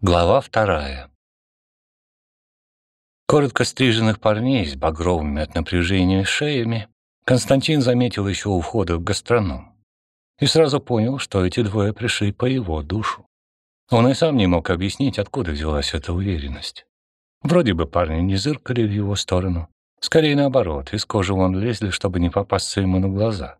Глава 2. Коротко стриженных парней с багровыми от напряжения шеями Константин заметил еще у входа в гастроном и сразу понял, что эти двое пришли по его душу. Он и сам не мог объяснить, откуда взялась эта уверенность. Вроде бы парни не зыркали в его сторону, скорее наоборот, из кожи вон лезли, чтобы не попасться ему на глаза.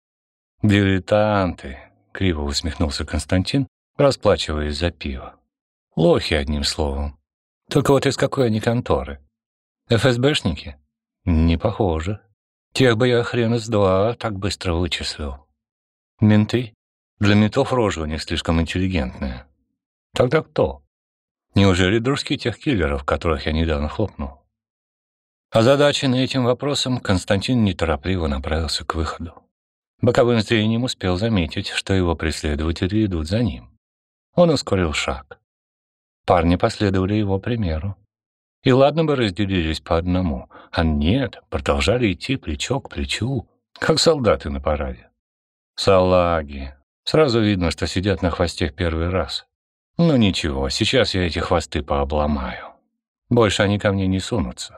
«Дилетанты!» — криво усмехнулся Константин, расплачиваясь за пиво. «Лохи, одним словом. Только вот из какой они конторы? ФСБшники? Не похоже. Тех бы я хрен из два так быстро вычислил. Менты? Для ментов рожа у них слишком интеллигентная. Тогда кто? Неужели дружки тех киллеров, которых я недавно хлопнул?» Озадаченный этим вопросом, Константин неторопливо направился к выходу. Боковым зрением успел заметить, что его преследователи идут за ним. Он ускорил шаг. Парни последовали его примеру. И ладно бы разделились по одному, а нет, продолжали идти плечо к плечу, как солдаты на параде. Салаги. Сразу видно, что сидят на хвосте в первый раз. Ну ничего, сейчас я эти хвосты пообломаю. Больше они ко мне не сунутся.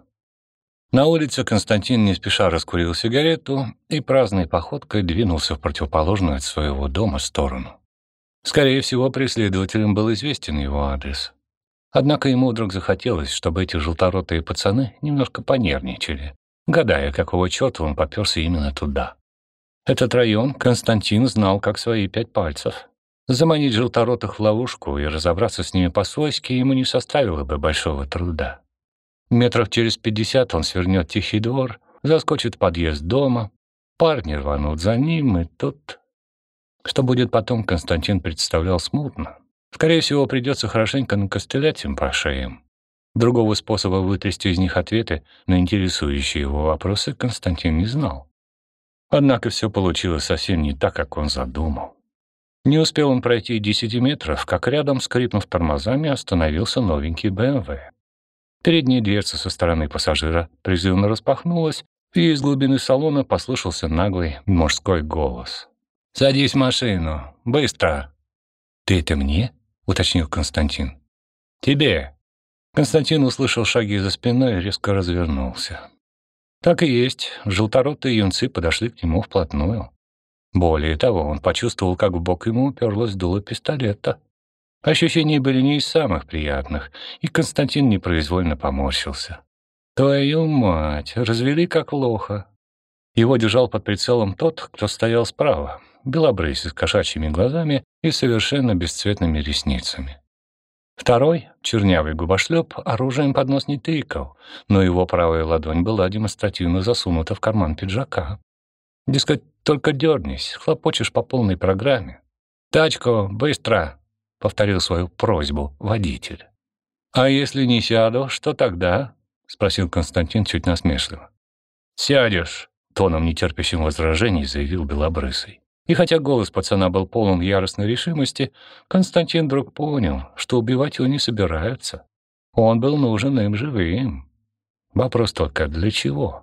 На улице Константин не спеша раскурил сигарету и праздной походкой двинулся в противоположную от своего дома сторону. Скорее всего, преследователям был известен его адрес. Однако ему вдруг захотелось, чтобы эти желторотые пацаны немножко понервничали, гадая, какого черта он попёрся именно туда. Этот район Константин знал как свои 5 пальцев. Заманить желторотых в ловушку и разобраться с ними по-свойски ему не составило бы большого труда. Метров через 50 он свернет тихий двор, заскочит в подъезд дома, парни рванут за ним, и тут... Что будет потом, Константин представлял смутно. Скорее всего, придется хорошенько накостылять им по шеям. Другого способа вытрясти из них ответы на интересующие его вопросы Константин не знал. Однако все получилось совсем не так, как он задумал. Не успел он пройти 10 метров, как рядом, скрипнув тормозами, остановился новенький БМВ. Передняя дверца со стороны пассажира призывно распахнулась, и из глубины салона послышался наглый мужской голос. «Садись в машину! Быстро!» «Ты это мне?» — уточнил Константин. «Тебе». Константин услышал шаги за спиной и резко развернулся. Так и есть, желторотые юнцы подошли к нему вплотную. Более того, он почувствовал, как в бок ему уперлось дуло пистолета. Ощущения были не из самых приятных, и Константин непроизвольно поморщился. «Твою мать, развели как лоха». Его держал под прицелом тот, кто стоял справа, белобрысый, с кошачьими глазами и совершенно бесцветными ресницами. Второй, чернявый губошлеп, оружием под нос не тыкал, но его правая ладонь была демонстративно засунута в карман пиджака. Дескать, только дернись, хлопочешь по полной программе. «Тачку, быстро!» — повторил свою просьбу водитель. «А если не сяду, что тогда?» — спросил Константин чуть насмешливо. «Сядешь!» — тоном нетерпящим возражений заявил белобрысый. И хотя голос пацана был полон яростной решимости, Константин вдруг понял, что убивать его не собираются. Он был нужен им живым. Вопрос только для чего?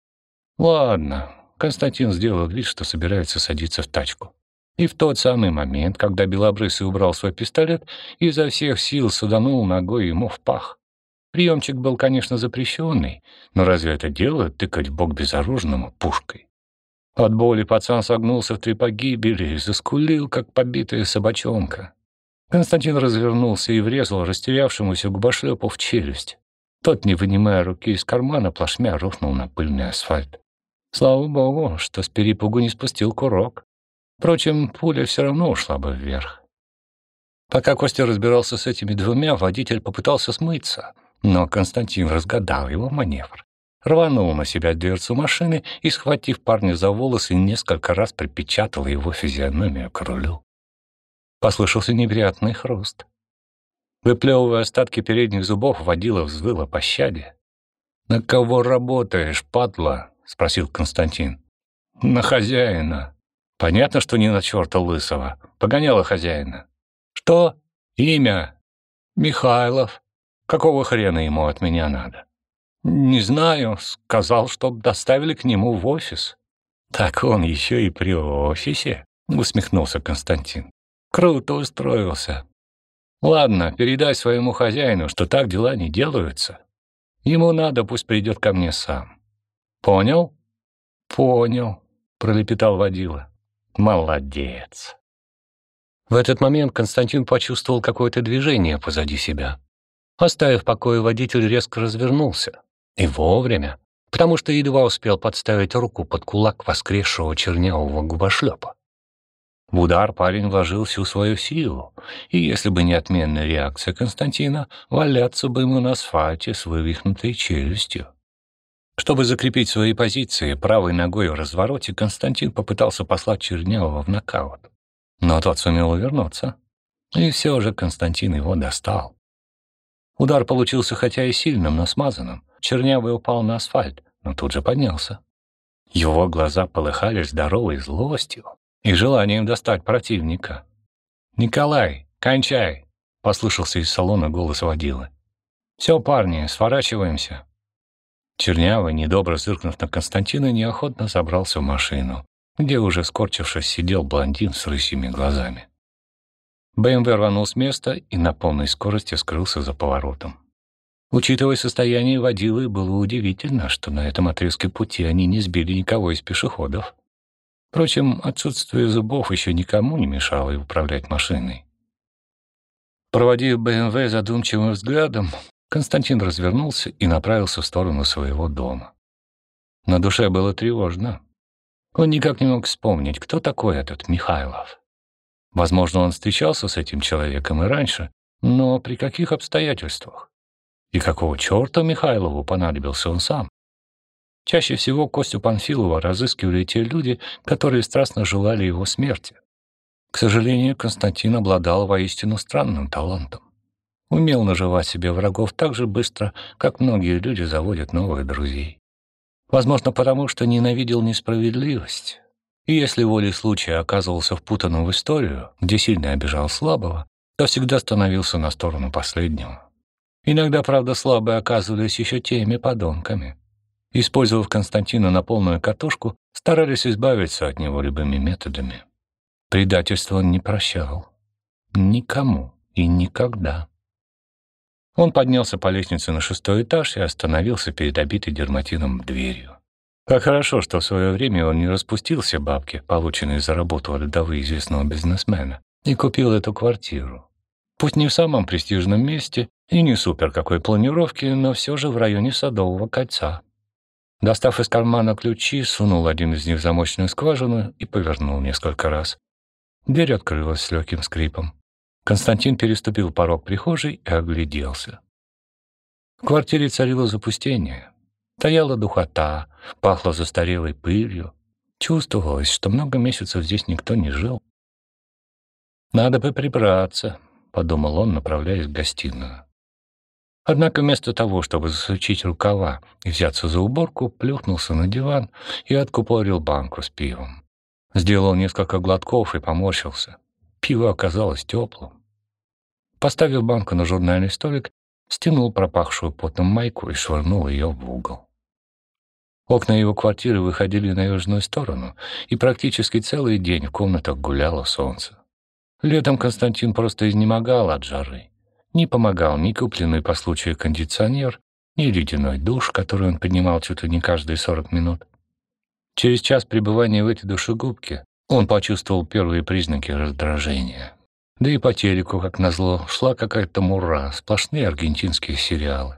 Ладно, Константин сделал вид, что собирается садиться в тачку. И в тот самый момент, когда белобрысый убрал свой пистолет, изо всех сил саданул ногой ему в пах. Приемчик был, конечно, запрещенный, но разве это дело тыкать в бок безоружному пушкой? От боли пацан согнулся в 3 погибели и заскулил, как побитая собачонка. Константин развернулся и врезал растерявшемуся губошлепу в челюсть. Тот, не вынимая руки из кармана, плашмя рухнул на пыльный асфальт. Слава богу, что с перепугу не спустил курок. Впрочем, пуля все равно ушла бы вверх. Пока Костя разбирался с этими двумя, водитель попытался смыться, но Константин разгадал его маневр. Рванул на себя дверцу машины и, схватив парня за волосы, несколько раз припечатал его физиономию к рулю. Послышался неприятный хруст. Выплевывая остатки передних зубов, водила взвыл о пощаде. «На кого работаешь, падла?» — спросил Константин. «На хозяина». «Понятно, что не на черта лысого. Погоняла хозяина». «Что? Имя?» «Михайлов. Какого хрена ему от меня надо?» «Не знаю. Сказал, чтоб доставили к нему в офис». «Так он еще и при офисе?» — усмехнулся Константин. «Круто устроился. Ладно, передай своему хозяину, что так дела не делаются. Ему надо, пусть придет ко мне сам. Понял? Понял, пролепетал водила. Молодец. В этот момент Константин почувствовал какое-то движение позади себя. Оставив в покое, водитель резко развернулся. И вовремя, потому что едва успел подставить руку под кулак воскресшего чернявого губошлепа. В удар парень вложил всю свою силу, и если бы не отменная реакция Константина, валяться бы ему на асфальте с вывихнутой челюстью. Чтобы закрепить свои позиции, правой ногой в развороте Константин попытался послать Чернявого в нокаут. Но тот сумел увернуться, и все же Константин его достал. Удар получился хотя и сильным, но смазанным. Чернявый упал на асфальт, но тут же поднялся. Его глаза полыхали здоровой злостью и желанием достать противника. «Николай, кончай!» — послышался из салона голос водилы. «Все, парни, сворачиваемся». Чернявый, недобро зыркнув на Константина, неохотно забрался в машину, где уже скорчившись сидел блондин с рысьими глазами. БМВ рванул с места и на полной скорости скрылся за поворотом. Учитывая состояние водилы, было удивительно, что на этом отрезке пути они не сбили никого из пешеходов. Впрочем, отсутствие зубов еще никому не мешало и управлять машиной. Проводив БМВ задумчивым взглядом, Константин развернулся и направился в сторону своего дома. На душе было тревожно. Он никак не мог вспомнить, кто такой этот Михайлов. Возможно, он встречался с этим человеком и раньше, но при каких обстоятельствах? И какого черта Михайлову понадобился он сам? Чаще всего Костю Панфилова разыскивали те люди, которые страстно желали его смерти. К сожалению, Константин обладал воистину странным талантом. Умел наживать себе врагов так же быстро, как многие люди заводят новых друзей. Возможно, потому что ненавидел несправедливость. И если волей случая оказывался впутанным в историю, где сильно обижал слабого, то всегда становился на сторону последнего. Иногда, правда, слабые оказывались еще теми подонками. Использовав Константина на полную катушку, старались избавиться от него любыми методами. Предательство он не прощал. Никому и никогда. Он поднялся по лестнице на 6-й этаж и остановился перед обитой дерматином дверью. Как хорошо, что в свое время он не распустил все бабки, полученные за работу от вдовы известного бизнесмена, и купил эту квартиру. Пусть не в самом престижном месте и не супер какой планировки, но все же в районе Садового кольца. Достав из кармана ключи, сунул один из них в замочную скважину и повернул несколько раз. Дверь открылась с легким скрипом. Константин переступил порог прихожей и огляделся. В квартире царило запустение. Стояла духота, пахло застарелой пылью. Чувствовалось, что много месяцев здесь никто не жил. «Надо бы прибраться», — подумал он, направляясь в гостиную. Однако вместо того, чтобы засучить рукава и взяться за уборку, плюхнулся на диван и откупорил банку с пивом. Сделал несколько глотков и поморщился. Пиво оказалось теплым. Поставив банку на журнальный столик, стянул пропахшую потом майку и швырнул ее в угол. Окна его квартиры выходили на южную сторону, и практически целый день в комнатах гуляло солнце. Летом Константин просто изнемогал от жары. Не помогал ни купленный по случаю кондиционер, ни ледяной душ, который он принимал чуть ли не каждые 40 минут. Через час пребывания в этой душегубке он почувствовал первые признаки раздражения. Да и по телеку, как назло, шла какая-то мура, сплошные аргентинские сериалы.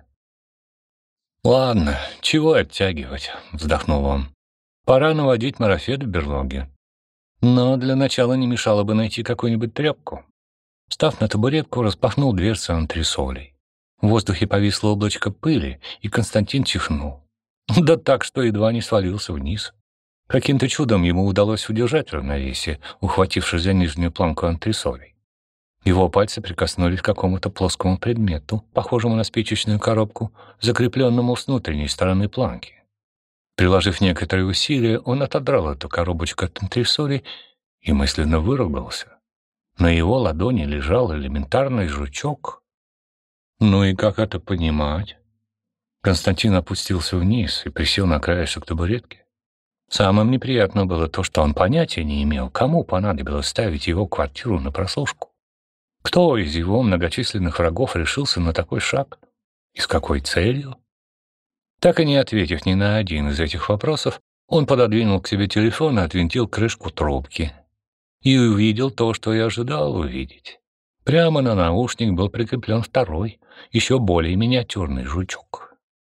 «Ладно, чего оттягивать?» — вздохнул он. «Пора наводить марафет в берлоге. Но для начала не мешало бы найти какую-нибудь тряпку». Встав на табуретку, распахнул дверцы антресолей. В воздухе повисло облачко пыли, и Константин чихнул. Да так, что едва не свалился вниз. Каким-то чудом ему удалось удержать равновесие, ухватившись за нижнюю планку антресолей. Его пальцы прикоснулись к какому-то плоскому предмету, похожему на спичечную коробку, закрепленному с внутренней стороны планки. Приложив некоторые усилия, он отодрал эту коробочку от антресолей и мысленно выругался. На его ладони лежал элементарный жучок. Ну и как это понимать? Константин опустился вниз и присел на краешек табуретки. Самым неприятным было то, что он понятия не имел, кому понадобилось ставить его квартиру на прослушку. Кто из его многочисленных врагов решился на такой шаг? И с какой целью? Так и не ответив ни на один из этих вопросов, он пододвинул к себе телефон и отвинтил крышку трубки. И увидел то, что я ожидал увидеть. Прямо на наушник был прикреплен второй, еще более миниатюрный жучок.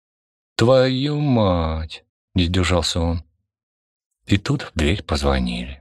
«Твою мать!» — не сдержался он. И тут в дверь позвонили.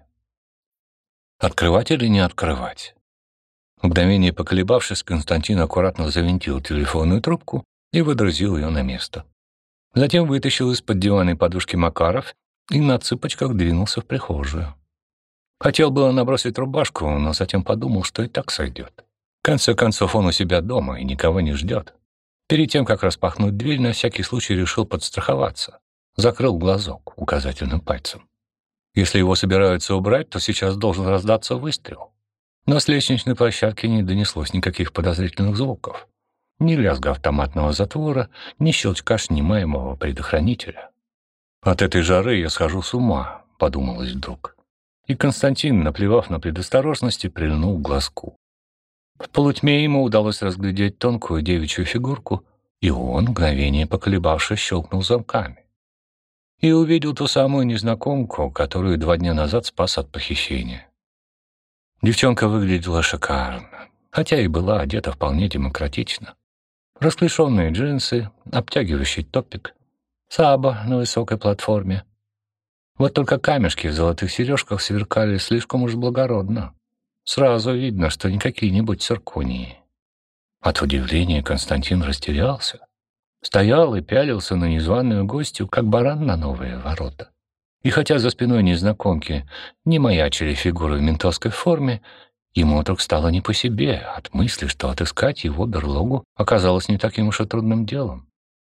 Открывать или не открывать? Мгновение поколебавшись, Константин аккуратно завинтил телефонную трубку и выдрузил ее на место. Затем вытащил из-под диванной подушки Макаров и на цыпочках двинулся в прихожую. Хотел было набросить рубашку, но затем подумал, что и так сойдет. В конце концов, он у себя дома и никого не ждет. Перед тем, как распахнуть дверь, на всякий случай решил подстраховаться. Закрыл глазок указательным пальцем. Если его собираются убрать, то сейчас должен раздаться выстрел. Но с лестничной площадки не донеслось никаких подозрительных звуков. Ни лязга автоматного затвора, ни щелчка снимаемого предохранителя. «От этой жары я схожу с ума», — подумалось вдруг. И Константин, наплевав на предосторожности, прильнул к глазку. В полутьме ему удалось разглядеть тонкую девичью фигурку, и он, мгновение поколебавшись, щелкнул замками. И увидел ту самую незнакомку, которую 2 дня назад спас от похищения. Девчонка выглядела шикарно, хотя и была одета вполне демократично. Расклешенные джинсы, обтягивающий топик, саба на высокой платформе. Вот только камешки в золотых сережках сверкали слишком уж благородно. Сразу видно, что не какие-нибудь цирконии. От удивления Константин растерялся. Стоял и пялился на незваную гостью, как баран на новые ворота. И хотя за спиной незнакомки не маячили фигуры в ментовской форме, ему вдруг стало не по себе от мысли, что отыскать его берлогу оказалось не таким уж и трудным делом.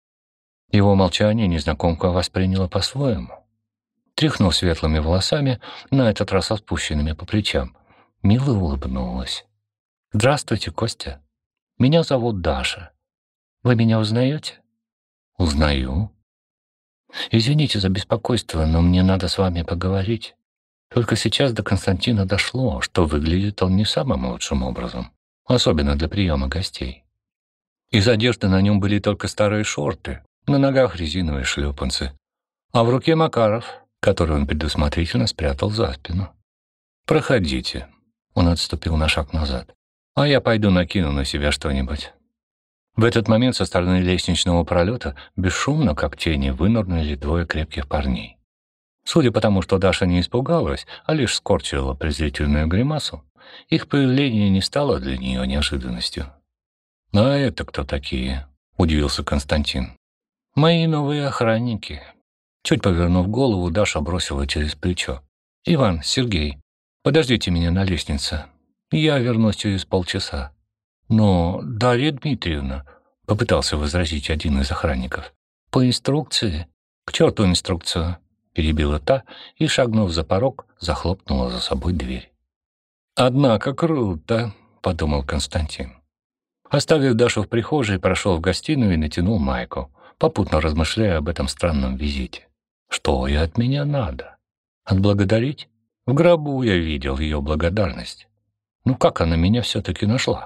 Его молчание незнакомка восприняла по-своему. Тряхнув светлыми волосами, на этот раз отпущенными по плечам, мило улыбнулась. «Здравствуйте, Костя. Меня зовут Даша. Вы меня узнаете?» «Узнаю». «Извините за беспокойство, но мне надо с вами поговорить. Только сейчас до Константина дошло, что выглядит он не самым лучшим образом, особенно для приема гостей. Из одежды на нем были только старые шорты, на ногах резиновые шлепанцы, а в руке Макаров, который он предусмотрительно спрятал за спину. «Проходите», — он отступил на шаг назад, «а я пойду накину на себя что-нибудь». В этот момент со стороны лестничного пролета бесшумно, как тени, вынырнули 2 крепких парней. Судя по тому, что Даша не испугалась, а лишь скорчила презрительную гримасу, их появление не стало для нее неожиданностью. «А это кто такие?» — удивился Константин. «Мои новые охранники». Чуть повернув голову, Даша бросила через плечо. «Иван, Сергей, подождите меня на лестнице. Я вернусь через полчаса». «Но, Дарья Дмитриевна», — попытался возразить один из охранников. «По инструкции». «К черту инструкцию», — перебила та и, шагнув за порог, захлопнула за собой дверь. «Однако круто», — подумал Константин. Оставив Дашу в прихожей, прошел в гостиную и натянул майку, попутно размышляя об этом странном визите. «Что ей от меня надо? Отблагодарить? В гробу я видел ее благодарность. Ну как она меня все-таки нашла?»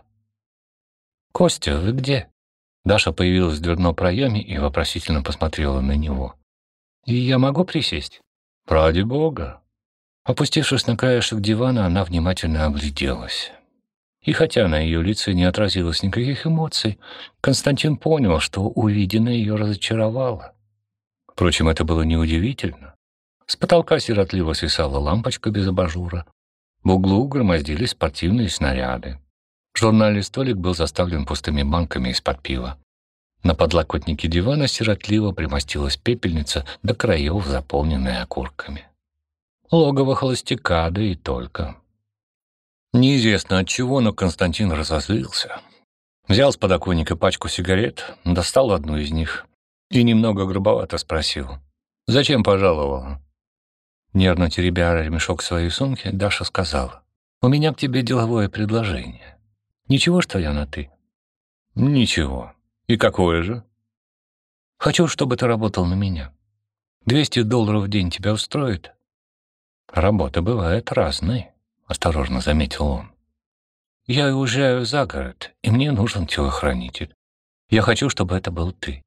«Костя, вы где?» Даша появилась в дверном проеме и вопросительно посмотрела на него. «И я могу присесть?» «Ради бога!» Опустившись на краешек дивана, она внимательно огляделась. И хотя на ее лице не отразилось никаких эмоций, Константин понял, что увиденное ее разочаровало. Впрочем, это было неудивительно. С потолка сиротливо свисала лампочка без абажура. В углу громоздились спортивные снаряды. Журнальный столик был заставлен пустыми банками из-под пива. На подлокотнике дивана сиротливо примостилась пепельница, до краев заполненная окурками. Логово холостяка, да и только. Неизвестно от чего, но Константин разозлился. Взял с подоконника пачку сигарет, достал одну из них и немного грубовато спросил: «Зачем пожаловала?» Нервно теребя ремешок своей сумки, Даша сказала: «У меня к тебе деловое предложение. Ничего, что я на «ты»?» «Ничего. И какое же?» «Хочу, чтобы ты работал на меня. $200 в день тебя устроит?» «Работа бывает разной», — осторожно заметил он. Я уезжаю за город, и мне нужен телохранитель. Я хочу, чтобы это был ты».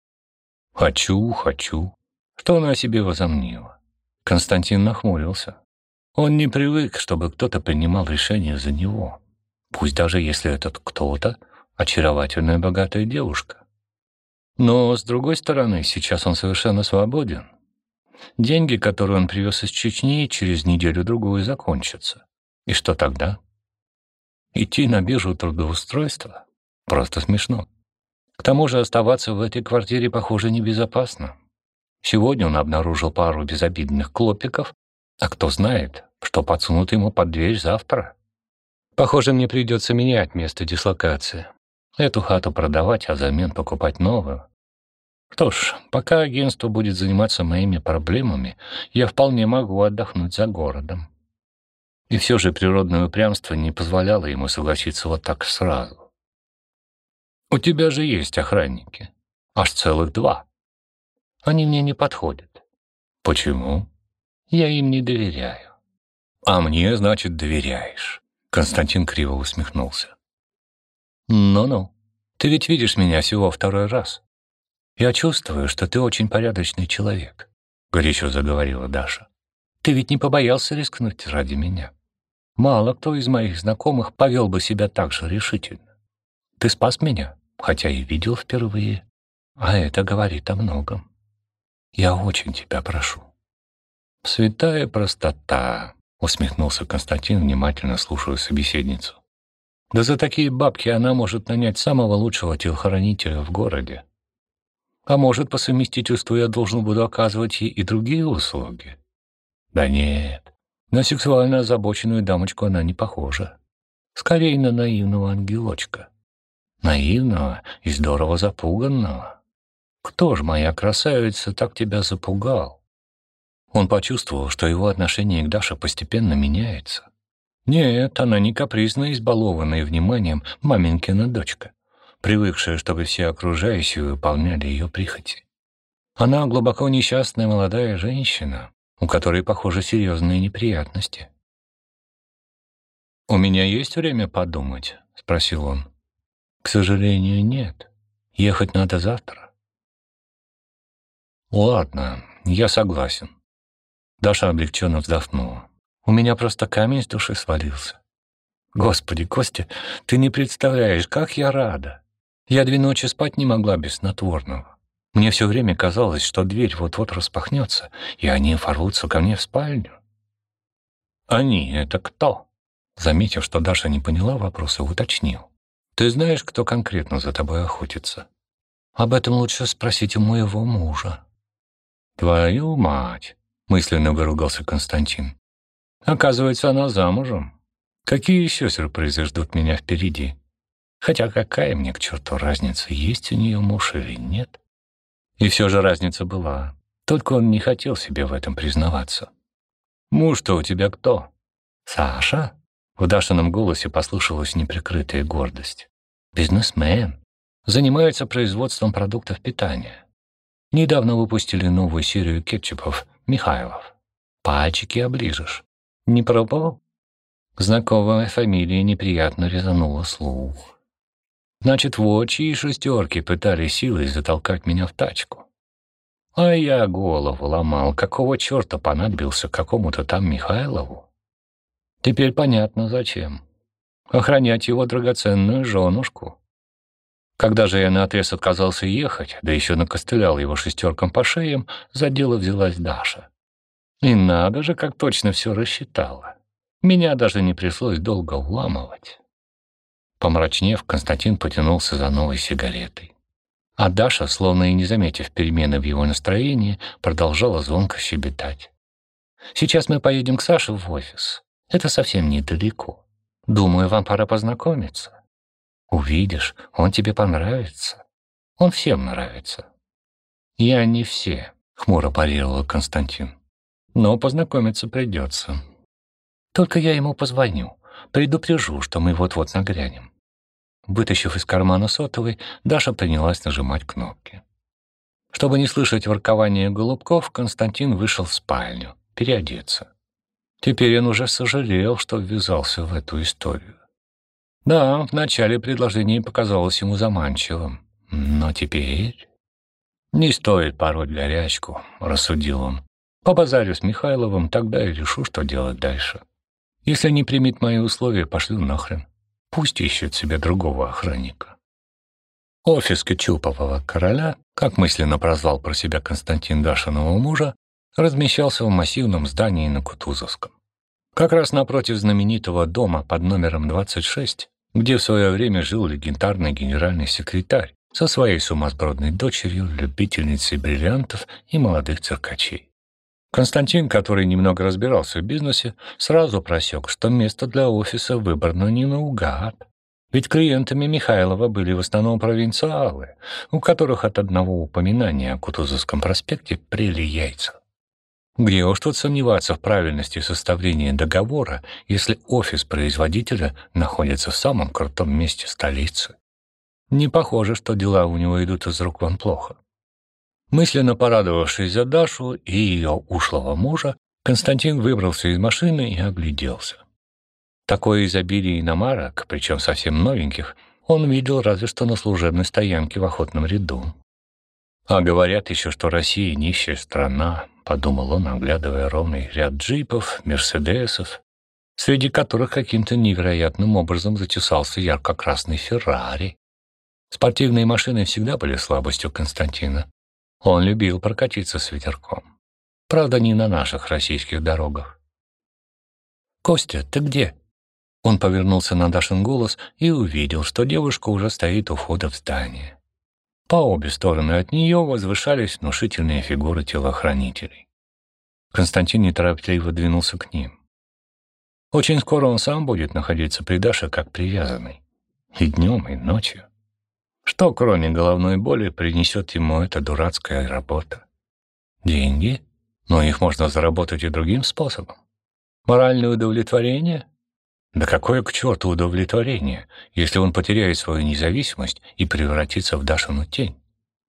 «Хочу. Что она о себе возомнила?» Константин нахмурился. Он не привык, чтобы кто-то принимал решение за него, пусть даже если этот кто-то — очаровательная богатая девушка. Но, с другой стороны, сейчас он совершенно свободен. Деньги, которые он привез из Чечни, через неделю-другую закончатся. И что тогда? Идти на биржу трудоустройства? Просто смешно. К тому же оставаться в этой квартире, похоже, небезопасно. Сегодня он обнаружил пару безобидных клопиков, а кто знает, что подсунут ему под дверь завтра. Похоже, мне придется менять место дислокации. Эту хату продавать, а взамен покупать новую. Что ж, пока агентство будет заниматься моими проблемами, я вполне могу отдохнуть за городом. И все же природное упрямство не позволяло ему согласиться вот так сразу. «У тебя же есть охранники. Аж целых 2. Они мне не подходят». «Почему?» «Я им не доверяю». «А мне, значит, доверяешь?» Константин криво усмехнулся. «Ну-ну, ты ведь видишь меня всего 2-й раз. Я чувствую, что ты очень порядочный человек», — горячо заговорила Даша. «Ты ведь не побоялся рискнуть ради меня. Мало кто из моих знакомых повел бы себя так же решительно. Ты спас меня, хотя и видел впервые, а это говорит о многом. Я очень тебя прошу». «Святая простота», — усмехнулся Константин, внимательно слушая собеседницу. «Да за такие бабки она может нанять самого лучшего телохранителя в городе. А может, по совместительству я должен буду оказывать ей и другие услуги? Да нет, на сексуально озабоченную дамочку она не похожа. Скорее на наивного ангелочка. Наивного и здорово запуганного. Кто ж, моя красавица, так тебя запугал?» Он почувствовал, что его отношение к Даше постепенно меняется. Нет, она не капризная, избалованная вниманием маменькина дочка, привыкшая, чтобы все окружающие выполняли ее прихоти. Она глубоко несчастная молодая женщина, у которой, похоже, серьезные неприятности. «У меня есть время подумать?» — спросил он. «К сожалению, нет. Ехать надо завтра». «Ладно, я согласен». Даша облегченно вздохнула. «У меня просто камень с души свалился. Господи, Костя, ты не представляешь, как я рада. Я 2 ночи спать не могла без снотворного. Мне все время казалось, что дверь вот-вот распахнется, и они ворвутся ко мне в спальню». «Они — это кто?» Заметив, что Даша не поняла вопроса, уточнил. «Ты знаешь, кто конкретно за тобой охотится?» «Об этом лучше спросить у моего мужа». «Твою мать!» — мысленно выругался Константин. «Оказывается, она замужем. Какие еще сюрпризы ждут меня впереди? Хотя какая мне к черту разница, есть у нее муж или нет?» И все же разница была. Только он не хотел себе в этом признаваться. «Муж-то у тебя кто?» «Саша?» В Дашином голосе послышалась неприкрытая гордость. «Бизнесмен. Занимается производством продуктов питания. Недавно выпустили новую серию кетчупов «Михайлов». Пальчики оближешь. Не пробовал?» Знакомая фамилия неприятно резанула слух. «Значит, вот чьи шестерки пытались силой затолкать меня в тачку. А я голову ломал, какого черта понадобился какому-то там Михайлову. Теперь понятно, зачем. Охранять его драгоценную женушку. Когда же я наотрез отказался ехать, да еще накостылял его шестеркам по шеям, за дело взялась Даша. И надо же, как точно все рассчитала. Меня даже не пришлось долго вламывать». Помрачнев, Константин потянулся за новой сигаретой. А Даша, словно и не заметив перемены в его настроении, продолжала звонко щебетать. «Сейчас мы поедем к Саше в офис. Это совсем недалеко. Думаю, вам пора познакомиться. Увидишь, он тебе понравится. Он всем нравится». «Я не все», — хмуро парировал Константин. «Но познакомиться придется. Только я ему позвоню, предупрежу, что мы вот-вот нагрянем». Вытащив из кармана сотовый, Даша принялась нажимать кнопки. Чтобы не слышать воркования голубков, Константин вышел в спальню переодеться. Теперь он уже сожалел, что ввязался в эту историю. Да, вначале предложение показалось ему заманчивым, но теперь... «Не стоит пороть горячку», — рассудил он. «Побазарю с Михайловым, тогда и решу, что делать дальше. Если не примет мои условия, пошлю нахрен. Пусть ищет себе другого охранника». Офис Кичупового короля, как мысленно прозвал про себя Константин Дашиного мужа, размещался в массивном здании на Кутузовском. Как раз напротив знаменитого дома под номером 26, где в свое время жил легендарный генеральный секретарь со своей сумасбродной дочерью, любительницей бриллиантов и молодых циркачей. Константин, который немного разбирался в бизнесе, сразу просек, что место для офиса выбрано не наугад. Ведь клиентами Михайлова были в основном провинциалы, у которых от одного упоминания о Кутузовском проспекте прели яйца. Где уж тут сомневаться в правильности составления договора, если офис производителя находится в самом крутом месте столицы? Не похоже, что дела у него идут из рук вон плохо. Мысленно порадовавшись за Дашу и ее ушлого мужа, Константин выбрался из машины и огляделся. Такое изобилие иномарок, причем совсем новеньких, он видел разве что на служебной стоянке в охотном ряду. «А говорят еще, что Россия нищая страна», — подумал он, оглядывая ровный ряд джипов, мерседесов, среди которых каким-то невероятным образом затесался ярко-красный Феррари. Спортивные машины всегда были слабостью Константина. Он любил прокатиться с ветерком. Правда, не на наших российских дорогах. «Костя, ты где?» Он повернулся на Дашин голос и увидел, что девушка уже стоит у входа в здание. По обе стороны от нее возвышались внушительные фигуры телохранителей. Константин неторопливо двинулся к ним. Очень скоро он сам будет находиться при Даше как привязанный. И днем, и ночью. Что, кроме головной боли, принесет ему эта дурацкая работа? Деньги? Но их можно заработать и другим способом. Моральное удовлетворение? Да какое к черту удовлетворение, если он потеряет свою независимость и превратится в Дашину тень?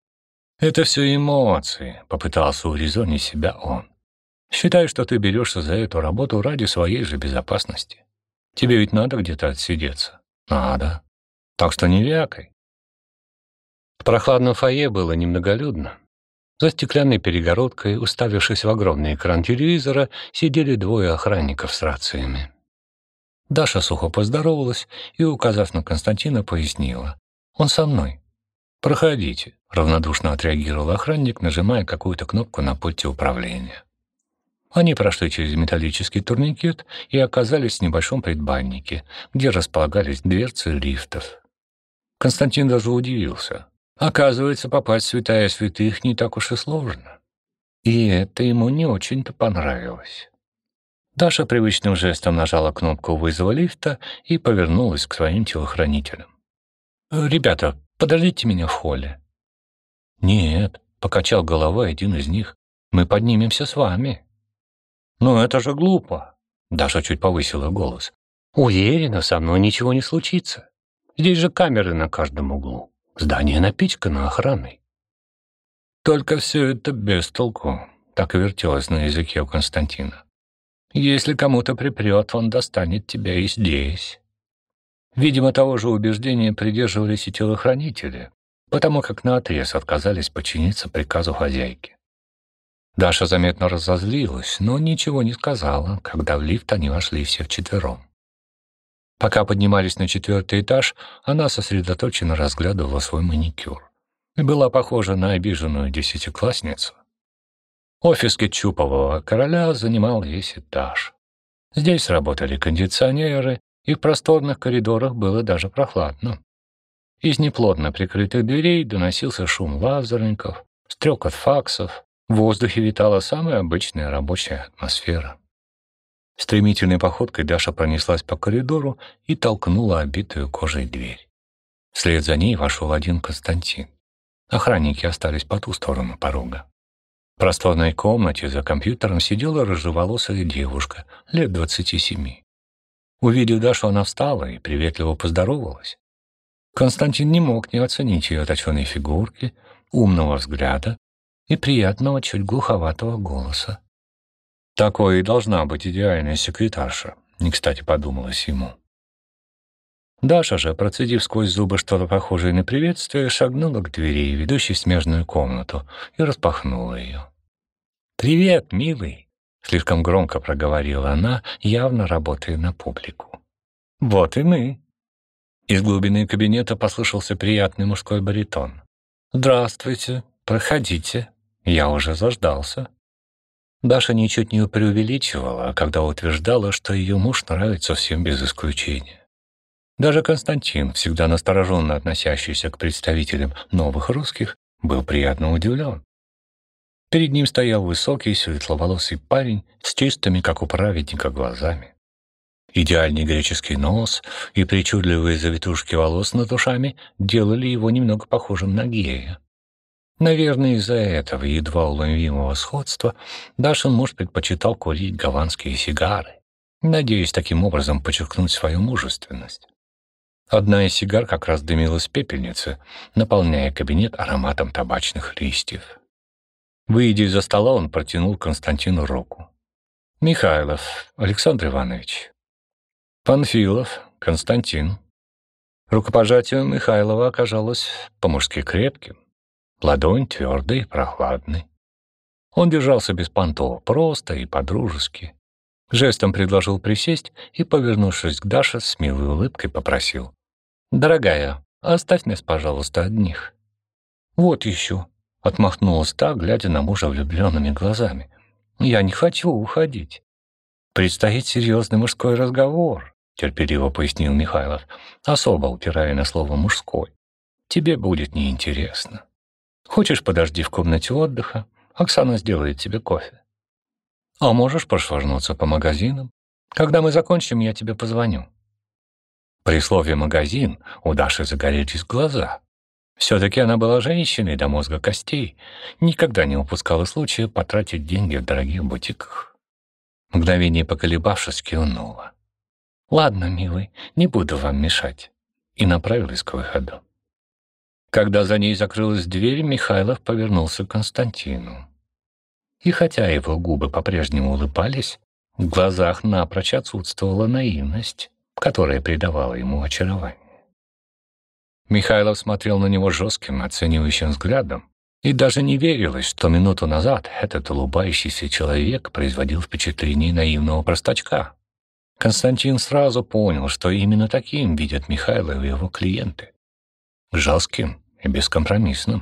Это все эмоции, попытался урезонить себя он. Считай, что ты берешься за эту работу ради своей же безопасности. Тебе ведь надо где-то отсидеться. Надо. Так что не вякай. В прохладном фойе было немноголюдно. За стеклянной перегородкой, уставившись в огромный экран телевизора, сидели двое охранников с рациями. Даша сухо поздоровалась и, указав на Константина, пояснила. «Он со мной». «Проходите», — равнодушно отреагировал охранник, нажимая какую-то кнопку на пульте управления. Они прошли через металлический турникет и оказались в небольшом предбаннике, где располагались дверцы лифтов. Константин даже удивился. Оказывается, попасть в святая святых не так уж и сложно. И это ему не очень-то понравилось. Даша привычным жестом нажала кнопку вызова лифта и повернулась к своим телохранителям. «Ребята, подождите меня в холле». «Нет», — покачал головой один из них, — «мы поднимемся с вами». «Ну это же глупо», — Даша чуть повысила голос. «Уверена, со мной ничего не случится. Здесь же камеры на каждом углу. Здание напичкано охраной». Только все это без толку, так и вертелось на языке у Константина. Если кому-то припрет, он достанет тебя и здесь. Видимо, того же убеждения придерживались и телохранители, потому как наотрез отказались подчиниться приказу хозяйки. Даша заметно разозлилась, но ничего не сказала, когда в лифт они вошли все вчетвером. Пока поднимались на 4-й этаж, она сосредоточенно разглядывала свой маникюр и была похожа на обиженную 10-классницу. Офис Кичупового короля занимал весь этаж. Здесь работали кондиционеры, и в просторных коридорах было даже прохладно. Из неплотно прикрытых дверей доносился шум лазерников, стрекот факсов, в воздухе витала самая обычная рабочая атмосфера. Стремительной походкой Даша пронеслась по коридору и толкнула обитую кожей дверь. Вслед за ней вошел один Константин. Охранники остались по ту сторону порога. В просторной комнате за компьютером сидела рыжеволосая девушка лет 27. Увидев Дашу, она встала и приветливо поздоровалась. Константин не мог не оценить ее точеной фигурки, умного взгляда и приятного, чуть глуховатого голоса. Такой и должна быть идеальная секретарша, не кстати подумалось ему. Даша же, процедив сквозь зубы что-то похожее на приветствие, шагнула к двери, ведущей в смежную комнату, и распахнула ее. «Привет, милый!» — слишком громко проговорила она, явно работая на публику. «Вот и мы!» Из глубины кабинета послышался приятный мужской баритон. «Здравствуйте, проходите, я уже заждался». Даша ничуть не преувеличивала, когда утверждала, что ее муж нравится всем без исключения. Даже Константин, всегда настороженно относящийся к представителям новых русских, был приятно удивлен. Перед ним стоял высокий, светловолосый парень с чистыми, как у праведника, глазами. Идеальный греческий нос и причудливые завитушки волос над ушами делали его немного похожим на гея. Наверное, из-за этого едва уловимого сходства Дашин муж предпочитал курить гаванские сигары, надеясь таким образом подчеркнуть свою мужественность. Одна из сигар как раз дымилась в пепельнице, наполняя кабинет ароматом табачных листьев. Выйдя из-за стола, он протянул Константину руку. «Михайлов Александр Иванович». «Панфилов Константин». Рукопожатие Михайлова оказалось по-мужски крепким, ладонь твердой и прохладной. Он держался без понтов, просто и по-дружески. Жестом предложил присесть и, повернувшись к Даше, с милой улыбкой попросил: «Дорогая, оставь нас, пожалуйста, одних». «Вот еще», — отмахнулась та, глядя на мужа влюбленными глазами. «Я не хочу уходить. Предстоит серьезный мужской разговор», — терпеливо пояснил Михайлов, особо упирая на слово «мужской». «Тебе будет неинтересно. Хочешь, подожди в комнате отдыха, Оксана сделает тебе кофе. А можешь прошвырнуться по магазинам. Когда мы закончим, я тебе позвоню». При слове «магазин» у Даши загорелись глаза. Все-таки она была женщиной до мозга костей, никогда не упускала случая потратить деньги в дорогих бутиках. Мгновение поколебавшись, кивнула. «Ладно, милый, не буду вам мешать», и направилась к выходу. Когда за ней закрылась дверь, Михайлов повернулся к Константину. И хотя его губы по-прежнему улыбались, в глазах напрочь отсутствовала наивность, которая придавала ему очарование. Михайлов смотрел на него жестким, оценивающим взглядом, и даже не верилось, что минуту назад этот улыбающийся человек производил впечатление наивного простачка. Константин сразу понял, что именно таким видят Михайлова его клиенты. Жестким и бескомпромиссным.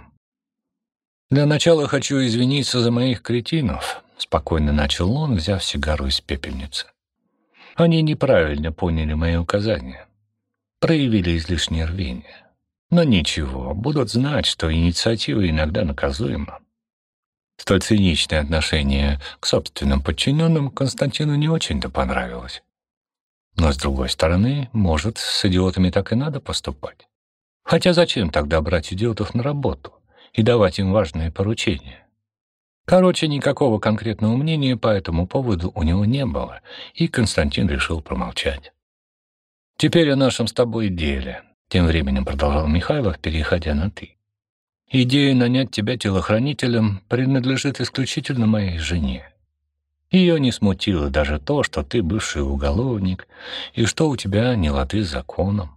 «Для начала хочу извиниться за моих кретинов», — спокойно начал он, взяв сигару из пепельницы. «Они неправильно поняли мои указания, проявили излишнее рвение. Но ничего, будут знать, что инициатива иногда наказуема». Столь циничное отношение к собственным подчиненным Константину не очень-то понравилось. Но, с другой стороны, может, с идиотами так и надо поступать. Хотя зачем тогда брать идиотов на работу и давать им важные поручения? Короче, никакого конкретного мнения по этому поводу у него не было, и Константин решил промолчать. «Теперь о нашем с тобой деле», — тем временем продолжал Михайлов, переходя на «ты». «Идея нанять тебя телохранителем принадлежит исключительно моей жене. Ее не смутило даже то, что ты бывший уголовник и что у тебя не лады с законом».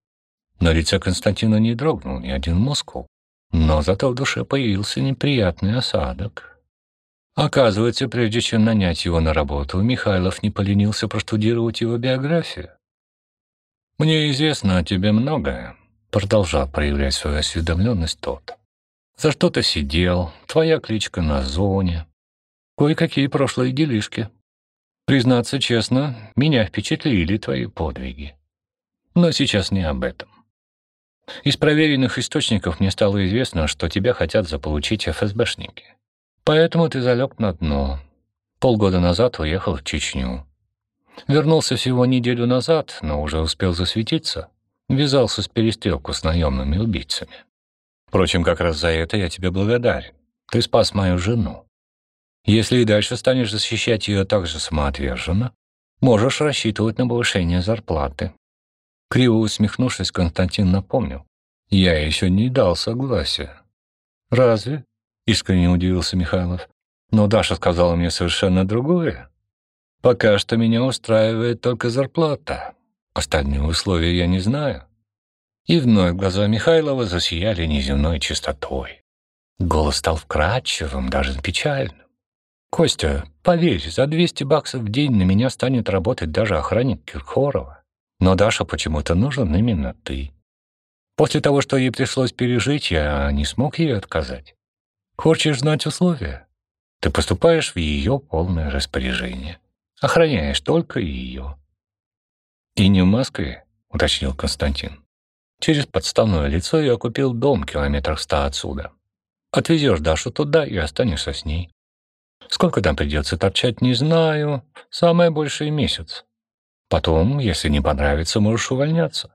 На лице Константина не дрогнул ни один мускул, но зато в душе появился неприятный осадок. Оказывается, прежде чем нанять его на работу, Михайлов не поленился проштудировать его биографию. «Мне известно о тебе многое», — продолжал проявлять свою осведомленность тот. «За что ты сидел, твоя кличка на зоне, кое-какие прошлые делишки. Признаться честно, меня впечатлили твои подвиги. Но сейчас не об этом. Из проверенных источников мне стало известно, что тебя хотят заполучить ФСБшники. Поэтому ты залег на дно. Полгода назад уехал в Чечню. Вернулся всего неделю назад, но уже успел засветиться. Ввязался в перестрелку с наемными убийцами. Впрочем, как раз за это я тебе благодарен. Ты спас мою жену. Если и дальше станешь защищать ее так же самоотверженно, можешь рассчитывать на повышение зарплаты». Криво усмехнувшись, Константин напомнил: «Я еще не дал согласия». «Разве?» — искренне удивился Михайлов. «Но Даша сказала мне совершенно другое. Пока что меня устраивает только зарплата, Остальные условия я не знаю». И вновь глаза Михайлова засияли неземной чистотой. Голос стал вкрадчивым, даже печальным. «Костя, поверь, за $200 в день на меня станет работать даже охранник Киркорова. Но Даша почему-то нужен именно ты. После того, что ей пришлось пережить, я не смог ей отказать. Хочешь знать условия? Ты поступаешь в ее полное распоряжение. Охраняешь только ее». «И не в Москве», — уточнил Константин. «Через подставное лицо я купил дом километрах 100 отсюда. Отвезешь Дашу туда и останешься с ней. Сколько там придется торчать, не знаю. Самое большее — месяц. Потом, если не понравится, можешь увольняться.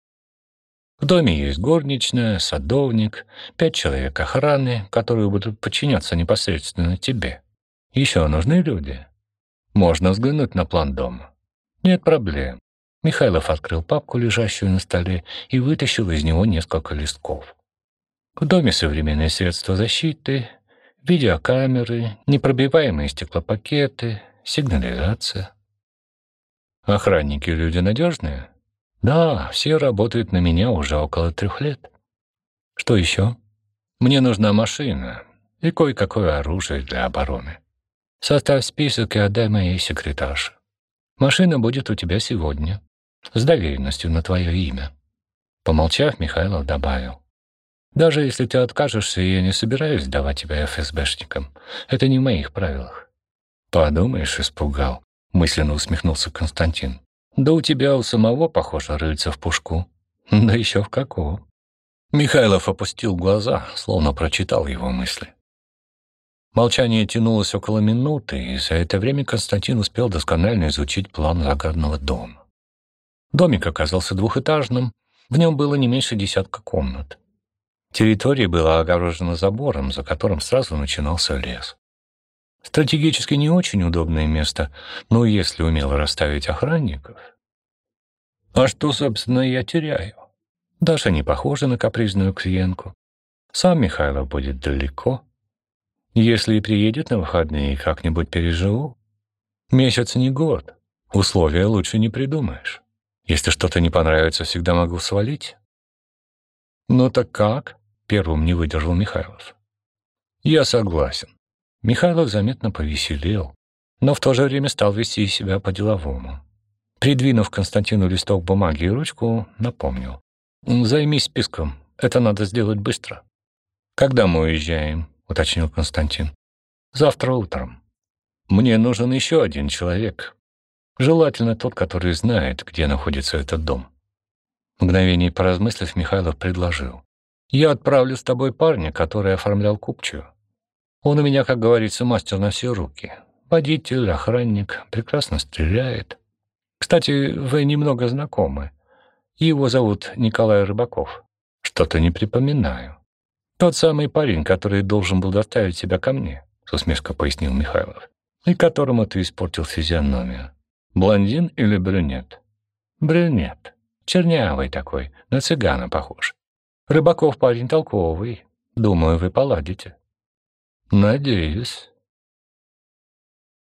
В доме есть горничная, садовник, 5 человек охраны, которые будут подчиняться непосредственно тебе. Еще нужны люди. Можно взглянуть на план дома. Нет проблем». Михайлов открыл папку, лежащую на столе, и вытащил из него несколько листков. В доме современные средства защиты, видеокамеры, непробиваемые стеклопакеты, сигнализация. Охранники — люди надежные? Да, все работают на меня уже около 3 лет. Что еще? Мне нужна машина и кое-какое оружие для обороны. Составь список и отдай моей секретарше. Машина будет у тебя сегодня, с доверенностью на твое имя. Помолчав, Михайлов добавил: даже если ты откажешься, я не собираюсь давать тебя ФСБшникам. Это не в моих правилах. Подумаешь, испугал. Мысленно усмехнулся Константин. Да у тебя у самого, похоже, рыльца в пушку. Да еще в какого. Михайлов опустил глаза, словно прочитал его мысли. Молчание тянулось около минуты, и за это время Константин успел досконально изучить план загородного дома. Домик оказался двухэтажным, в нем было не меньше 10 комнат. Территория была огорожена забором, за которым сразу начинался лес. Стратегически не очень удобное место, но если умело расставить охранников... А что, собственно, я теряю? Даша не похожа на капризную клиентку. Сам Михайлов будет далеко. Если и приедет на выходные, как-нибудь переживу. Месяц не год. Условия лучше не придумаешь. Если что-то не понравится, всегда могу свалить. Ну так как? Первым не выдержал Михайлов. Я согласен. Михайлов заметно повеселел, но в то же время стал вести себя по-деловому. Придвинув Константину листок бумаги и ручку, напомнил: займись списком, это надо сделать быстро. Когда мы уезжаем? Уточнил Константин. Завтра утром. Мне нужен еще один человек. Желательно тот, который знает, где находится этот дом. Мгновение поразмыслив, Михайлов предложил: я отправлю с тобой парня, который оформлял купчую. Он у меня, как говорится, мастер на все руки. Водитель, охранник, прекрасно стреляет. Кстати, вы немного знакомы. Его зовут Николай Рыбаков. Что-то не припоминаю. Тот самый парень, который должен был доставить тебя ко мне, с усмешкой пояснил Михайлов, и которому ты испортил физиономию. Блондин или брюнет? Брюнет. Чернявый такой, на цыгана похож. Рыбаков парень толковый. Думаю, вы поладите. Надеюсь.